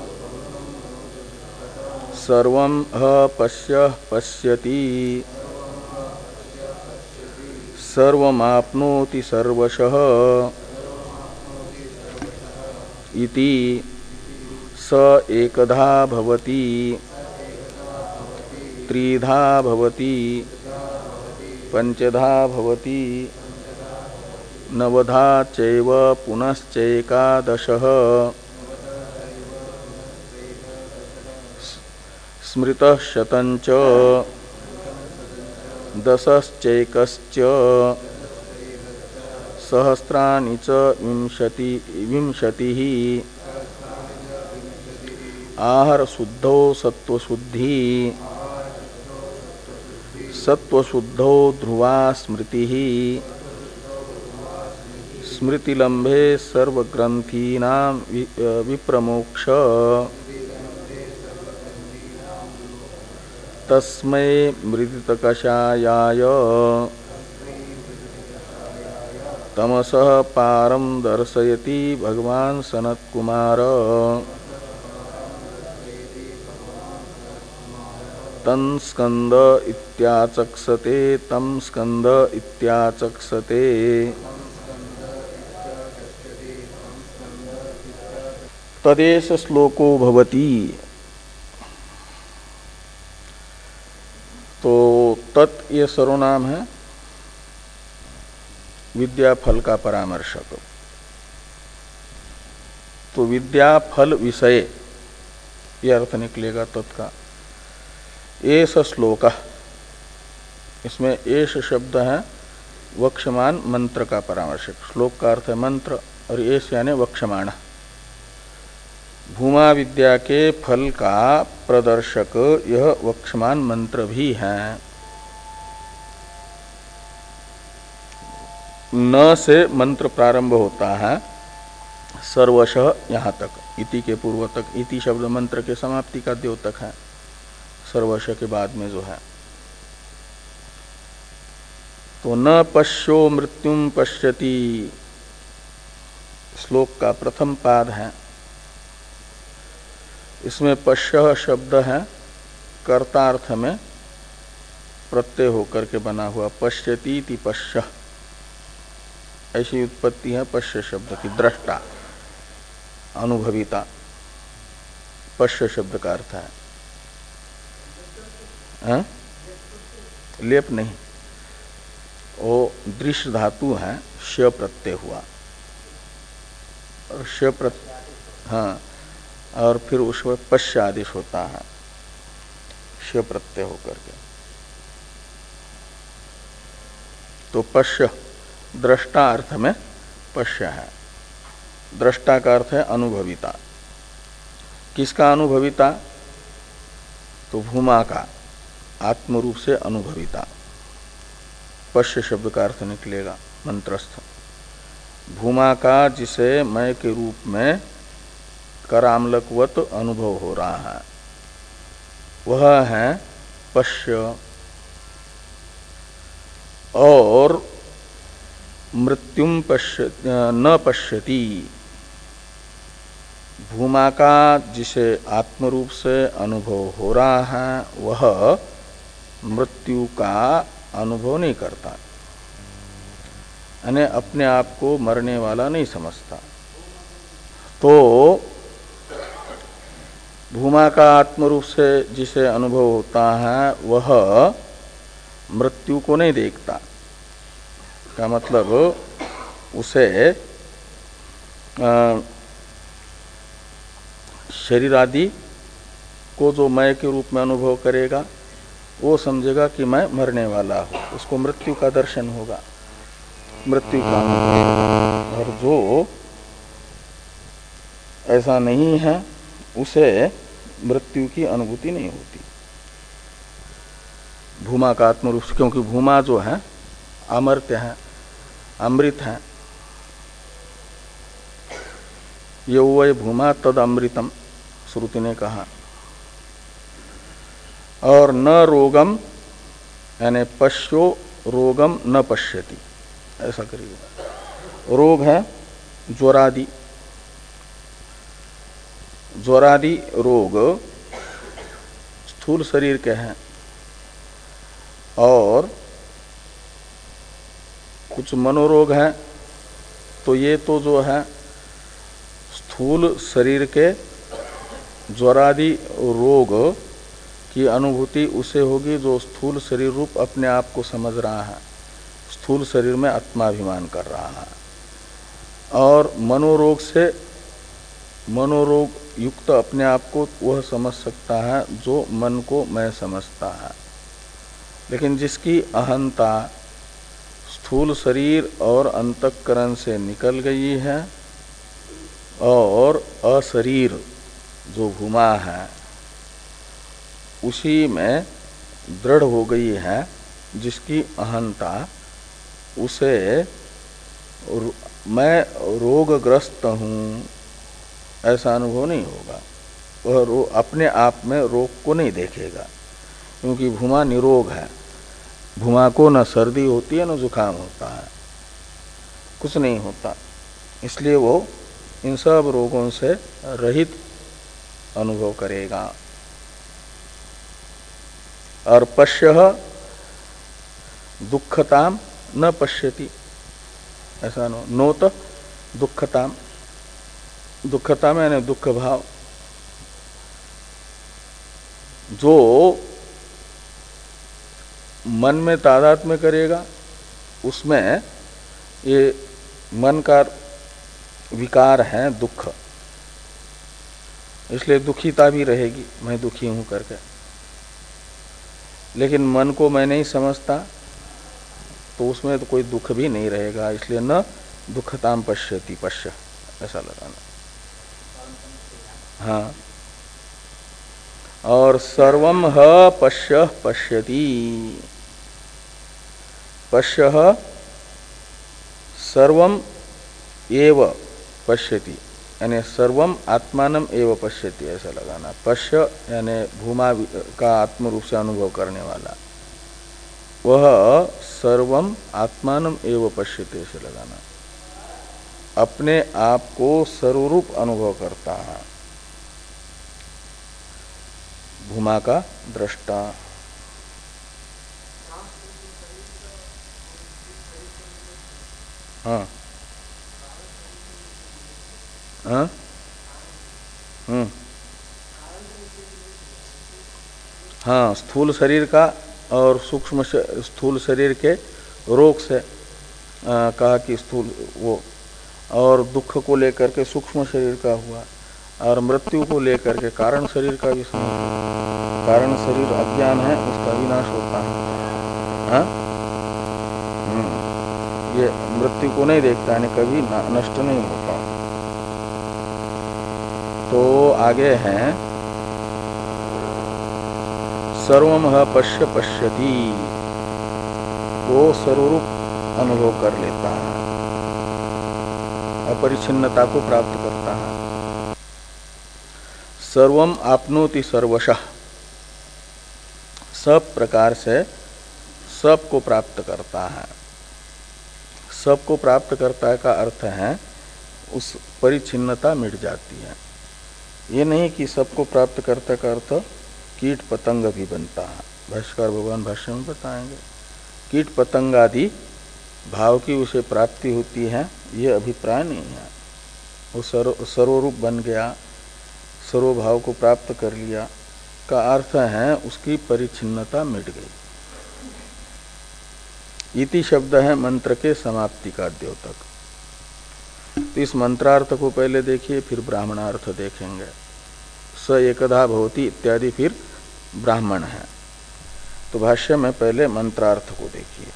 सर्वं ह पश्यः पश्यति सर्वमाप्नोति सर्वशः इति स एकधा भवति त्रिधा भवति पंचधा भवति नवधा चैव पुनश्चैकादशः स्मृतः शतञ्च दशश्चैकश्च सहस्राणि च विंशति विंशतिः आहर शुद्धो सत्वशुद्धि सत्वशुद्धो ध्रुवा स्मृतिः स्मृतिलंभे सर्वग्रंथीनां विप्रमोक्ष तस्मै मृदितकषायाय तमसः पारं दर्शयति भगवान सनत्कुमार तं स्कंद इत्याचक्षते तं स्कंद इत्याचक्षते। तदेश श्लोको भवति। तो तत् ये सर्वनाम है विद्या फल का परामर्शक। तो विद्या फल विषय यह अर्थ निकलेगा तत् का। एष श्लोक, इसमें एष शब्द है वक्षमान मंत्र का परामर्शक। श्लोक का अर्थ है मंत्र और एष यानी वक्षमाण। भूमा विद्या के फल का प्रदर्शक यह वक्षमान मंत्र भी है। न से मंत्र प्रारंभ होता है सर्वशः यहाँ तक, इति के पूर्व तक। इति शब्द मंत्र के समाप्ति का द्योतक है, सर्वशः के बाद में जो है। तो न पश्यो मृत्युम पश्यति श्लोक का प्रथम पाद है। इसमें पश्य शब्द है कर्तार्थ में प्रत्यय होकर के बना हुआ, पश्यति इति पश्य, ऐसी उत्पत्ति है पश्य शब्द की। दृष्टा, अनुभविता, पश्य शब्द का अर्थ है। हाँ? लेप नहीं, वो दृश्य धातु है, श प्रत्यय हुआ और श प्रत्यय, हाँ, और फिर उसमें पश्य आदेश होता है श प्रत्यय होकर के। तो पश्य दृष्टा अर्थ में पश्य है। दृष्टा का अर्थ है अनुभविता। किसका अनुभविता? तो भूमा का आत्म रूप से अनुभविता। पश्य शब्द का अर्थ निकलेगा मंत्रस्थ। भूमा का जिसे मय के रूप में करामलकवत अनुभव हो रहा है वह है पश्य। और मृत्युम पश्य न पश्यति, भूमा का जिसे आत्म रूप से अनुभव हो रहा है वह मृत्यु का अनुभव नहीं करता, यानी अपने आप को मरने वाला नहीं समझता। तो भूमा का आत्मरूप से जिसे अनुभव होता है वह मृत्यु को नहीं देखता। का मतलब उसे शरीर आदि को जो मैं के रूप में अनुभव करेगा वो समझेगा कि मैं मरने वाला हूँ, उसको मृत्यु का दर्शन होगा, मृत्यु का अनुभव होगा। और जो ऐसा नहीं है उसे मृत्यु की अनुभूति नहीं होती भूमा का आत्मरूप से, क्योंकि भूमा जो है अमर्त्य है, अमृत है। ये वही भूमा तद अमृतम श्रुति ने कहा। और न रोगम यानी पश्यो रोगम न पश्यति, ऐसा करिए। रोग है ज्वरादि, ज्वरादि रोग स्थूल शरीर के हैं और कुछ मनोरोग हैं। तो ये तो जो है स्थूल शरीर के ज्वरादि रोग की अनुभूति उसे होगी जो स्थूल शरीर रूप अपने आप को समझ रहा है, स्थूल शरीर में आत्माभिमान कर रहा है। और मनोरोग से मनोरोग युक्त अपने आप को वह समझ सकता है जो मन को मैं समझता है। लेकिन जिसकी अहंता स्थूल शरीर और अंतःकरण से निकल गई है और अशरीर जो भूमा है उसी में दृढ़ हो गई है, जिसकी अहंता उसे मैं रोगग्रस्त हूँ ऐसा अनुभव नहीं होगा। वह रो अपने आप में रोग को नहीं देखेगा, क्योंकि भूमा निरोग है। भूमा को न सर्दी होती है न जुकाम होता है, कुछ नहीं होता। इसलिए वो इन सब रोगों से रहित अनुभव करेगा। और पश्य दुखताम न पश्यति, ऐसा नो नोत दुखताम, दुखताम यानी दुख भाव। जो मन में तादात्म्य करेगा उसमें ये मन का विकार है दुख, इसलिए दुखीता भी रहेगी, मैं दुखी हूं करके। लेकिन मन को मैं नहीं समझता तो उसमें तो कोई दुख भी नहीं रहेगा, इसलिए न दुखताम पश्यति, पश्य ऐसा लगाना। हाँ, और सर्वम ह पश्य पश्यति, पश्य सर्वम एव पश्यति यानी सर्वम आत्मानम एव पश्यति, ऐसा लगाना। पश्य यानी भूमा का आत्म रूप से अनुभव करने वाला, वह सर्वम आत्मानम एव पश्यति ऐसे लगाना। अपने आप को सर्वरूप अनुभव करता है भूमा का दृष्टा। हाँ हाँ हम्म हाँ, स्थूल शरीर का और सूक्ष्म स्थूल शरीर के रोग से आ, कहा कि स्थूल वो, और दुख को लेकर के सूक्ष्म शरीर का हुआ, और मृत्यु को लेकर के कारण शरीर का भी समझ। कारण शरीर अज्ञान है, उसका विनाश होता है। हाँ? ये मृत्यु को नहीं देखता है, कभी नष्ट नहीं होता। तो आगे हैं सर्वम ह पश्य पश्यति, वो सर्वरूप अनुभव कर लेता है, अपरिच्छिन्नता को प्राप्त करता है। सर्वम आपनोति सर्वशः, सब प्रकार से सब को प्राप्त करता है। सब को प्राप्त करता का अर्थ है उस परिच्छिन्नता मिट जाती है। ये नहीं कि सबको प्राप्त करता का अर्थ कीट पतंग भी बनता है। भाष्यकार भगवान भाष्य में बताएंगे कीट पतंग आदि भाव की उसे प्राप्ति होती है, ये अभिप्राय नहीं है। वो सर्व सर्वरूप बन गया, सर्वभाव को प्राप्त कर लिया का अर्थ है उसकी परिच्छिन्नता मिट गई। इति शब्द है मंत्र के समाप्ति का द्योतक। तो इस मंत्रार्थ को पहले देखिए, फिर ब्राह्मणार्थ देखेंगे। स एकधा भवति इत्यादि फिर ब्राह्मण है। तो भाष्य में पहले मंत्रार्थ को देखिए।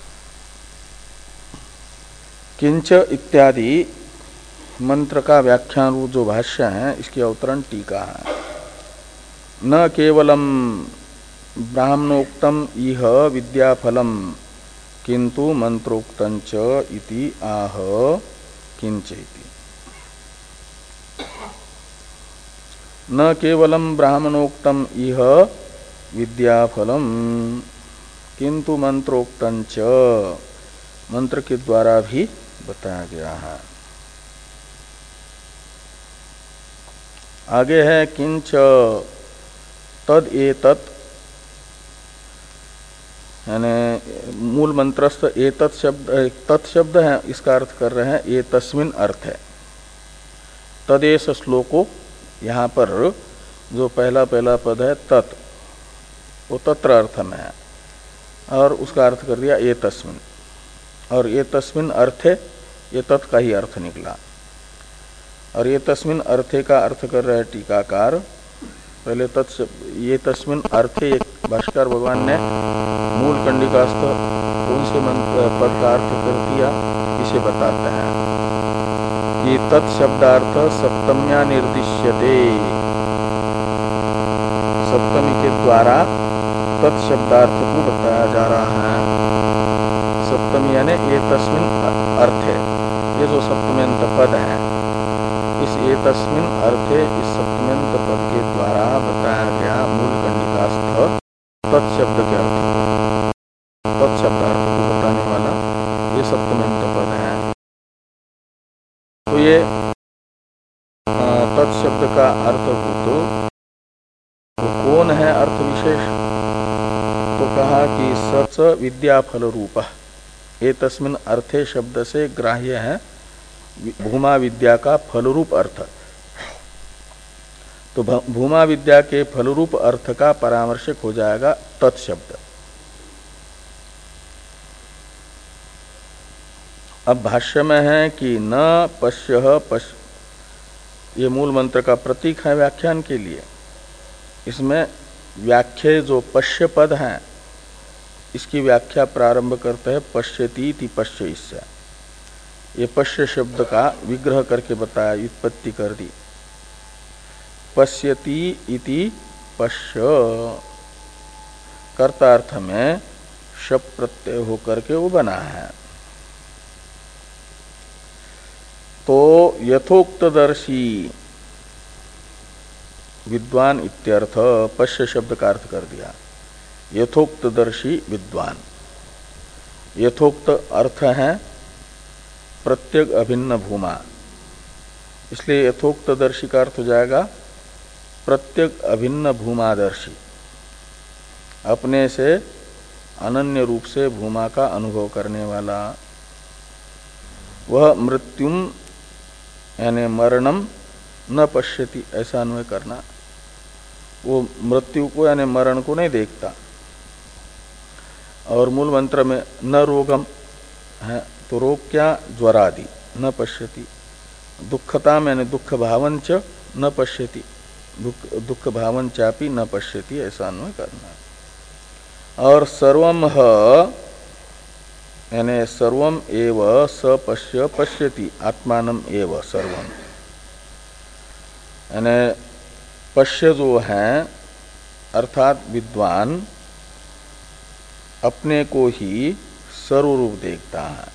किंच इत्यादि मंत्र का व्याख्यान रूप जो भाष्य है, इसकी अवतरण टीका है। न केवलम ब्राह्मणोक्तम इह विद्याफलम किंतु मंत्रोक्तंच इति आह किंच इति। न केवलम ब्राह्मणोक्तम इह विद्याफलम किंतु मंत्रोक्तंच, मंत्र के द्वारा भी बताया गया है। आगे है किंच तद एतत्, यानी मूल मंत्रस्थ एतत् शब्द तत् शब्द है, इसका अर्थ कर रहे हैं ए तस्मिन अर्थ है। तदेश श्लोको, यहाँ पर जो पहला पहला पद है तत्, वो तत्र अर्थ में है और उसका अर्थ कर दिया ए तस्मिन। और ये तस्मिन अर्थे, ये तत् का ही अर्थ निकला। और ये तस्मिन अर्थे का अर्थ कर रहे टीकाकार। पहले तत् ये तस्मिन अर्थे एक भाष्कर भगवान ने मूल कंडिकास्थ कौन से पद का अर्थ कर दिया, इसे बताते हैं कि तत्शब्दार्थ सप्तम्या निर्दिश्यते। सप्तमी के द्वारा तत्शब्दार्थ को बताया जा रहा है। सप्तमी यानी ये तस्मिन अर्थ है, ये जो सप्तम्यंत पद है, इस ये तस्मिन अर्थे, इस सप्तम्यंत पद के द्वारा बताया गया मूल कंडिकास्थ तत्शब्द के अर्थ, तत्शब्दार्थ को बताने वाला ये सप्तम्यंत पद है। तो ये तत्शब्द का अर्थ तो, तो कौन है अर्थ विशेष? तो कहा कि सच विद्याफल रूप, ये तस्मिन अर्थे शब्द से ग्राह्य है भूमा विद्या का फलरूप अर्थ। तो भूमा विद्या के फलरूप अर्थ का परामर्शक हो जाएगा तत्शब्द। अब भाष्य में है कि न पश्य पश्य, ये मूल मंत्र का प्रतीक है व्याख्यान के लिए। इसमें व्याख्या जो पश्य पद है, इसकी व्याख्या प्रारंभ करते हैं पश्यति इति पश्य। इससे ये पश्य शब्द का विग्रह करके बताया, व्युत्पत्ति कर दी। पश्यति इति पश्य, कर्तार्थ में शप प्रत्यय होकर के वो बना है। तो यथोक्तदर्शी विद्वान इत्यर्थ पश्य शब्द का अर्थ कर दिया। यथोक्तदर्शी विद्वान, यथोक्त अर्थ है प्रत्येक अभिन्न भूमा, इसलिए यथोक्तदर्शी का अर्थ हो जाएगा प्रत्येक अभिन्न भूमादर्शी, अपने से अनन्य रूप से भूमा का अनुभव करने वाला। वह मृत्युम यानी मरणम न पश्यति, ऐसा अन्वय करना। वो मृत्यु को यानी मरण को नहीं देखता। और मूल मंत्र में न रोगम है, तो रोग क्या? ज्वरादि न पश्यति। दुखताम यानी दुख भावंच न पश्यति, दुख दुख भावन चापी न पश्यति, ऐसा अन्वय करना। और सर्वम ह यानी सर्वम एव स पश्य पश्यति, आत्मानम एव सर्वम, यानी पश्य जो है अर्थात विद्वान अपने को ही सर्वरूप देखता है।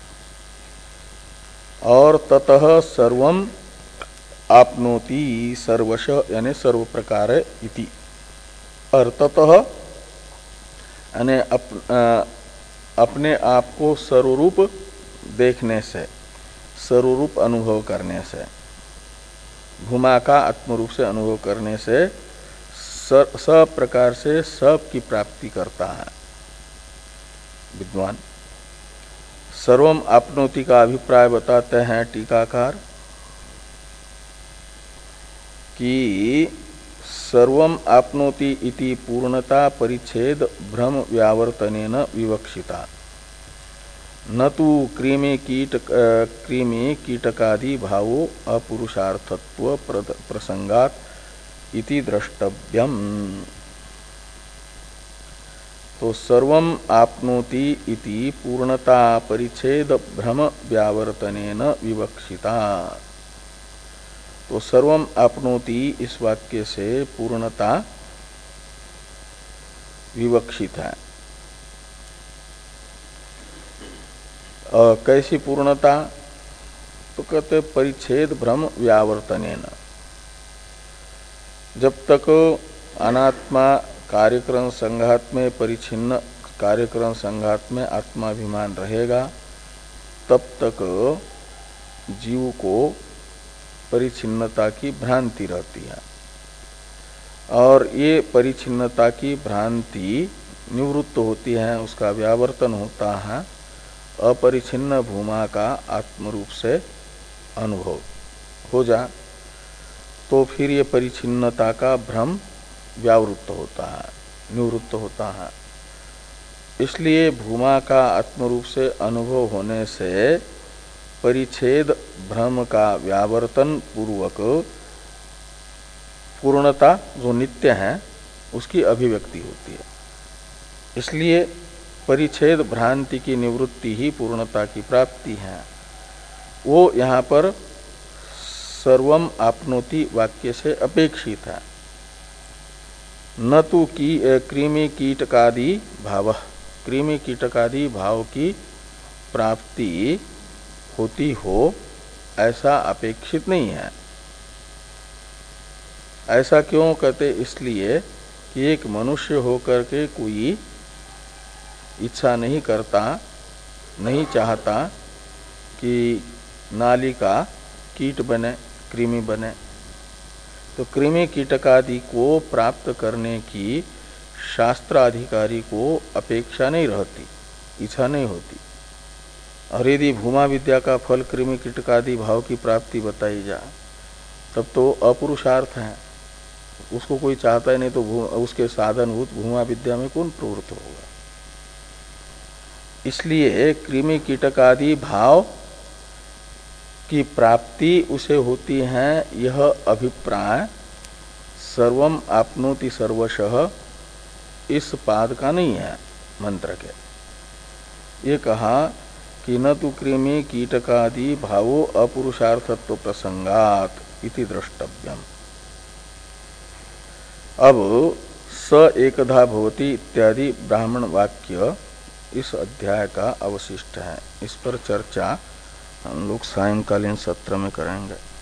और ततः सर्वम आपनोति सर्वश यानी सर्व प्रकार इति। और ततः यानी अप, अपने आप को सर्वरूप देखने से, सर्वरूप अनुभव करने से, भूमा का आत्मरूप से अनुभव करने से सब प्रकार से सब की प्राप्ति करता है विद्वान। सर्वम आपनोति का अभिप्राय बताते हैं टीकाकार कि सर्वम आपनोति इति पूर्णता परिच्छेद भ्रम व्यावर्तनेन विवक्षिता न तो कृमि कीट कृमि कीटकादि भावो अपुरुषार्थत्व प्रसंगात इति द्रष्टव्यम। तो सर्वम आपनोति इति पूर्णता परिच्छेद भ्रम व्यावर्तनेन विवक्षिता। तो सर्वम आपनोति इस वाक्य से पूर्णता विवक्षित है। और कैसी पूर्णता? तो कहते परिच्छेद भ्रम व्यावर्तनेन। जब तक अनात्मा कार्यक्रम संघात में परिच्छिन्न कार्यक्रम संघात में आत्माभिमान रहेगा तब तक जीव को परिच्छिन्नता की भ्रांति रहती है। और ये परिच्छिन्नता की भ्रांति निवृत्त होती है, उसका व्यावर्तन होता है अपरिच्छिन्न भूमा का आत्मरूप से अनुभव हो जा, तो फिर ये परिच्छिन्नता का भ्रम व्यावृत्त होता है, निवृत्त होता है। इसलिए भूमा का आत्मरूप से अनुभव होने से परिच्छेद भ्रम का व्यावर्तन पूर्वक पूर्णता जो नित्य है उसकी अभिव्यक्ति होती है। इसलिए परिच्छेद भ्रांति की निवृत्ति ही पूर्णता की प्राप्ति है। वो यहाँ पर सर्वम आपनोति वाक्य से अपेक्षित है। न तो की कृमि कीटकादि भाव, कृमि कीटकादि भाव की प्राप्ति होती हो ऐसा अपेक्षित नहीं है। ऐसा क्यों कहते? इसलिए कि एक मनुष्य होकर के कोई इच्छा नहीं करता, नहीं चाहता कि नाली का कीट बने, कृमि बने। तो कृमि कीटकादि को प्राप्त करने की शास्त्राधिकारी को अपेक्षा नहीं रहती, इच्छा नहीं होती। और यदि भूमा विद्या का फल कृमि कीटकादि भाव की प्राप्ति बताई जाए तब तो अपुरुषार्थ है, उसको कोई चाहता ही नहीं, तो उसके साधनभूत भूमा विद्या में कौन प्रवृत्त होगा। इसलिए कृमि कीटकादि भाव की प्राप्ति उसे होती है, यह अभिप्राय सर्वम आपनोति सर्वशः इस पाद का नहीं है मंत्र के। ये कहा कि न तो कृमि कीटकादि भावो अपुरुषार्थत्व प्रसंगात इति द्रष्टव्यम। अब स एकधा भवति इत्यादि ब्राह्मण वाक्य इस अध्याय का अवशिष्ट है। इस पर चर्चा हम लोग सायंकालीन सत्र में करेंगे।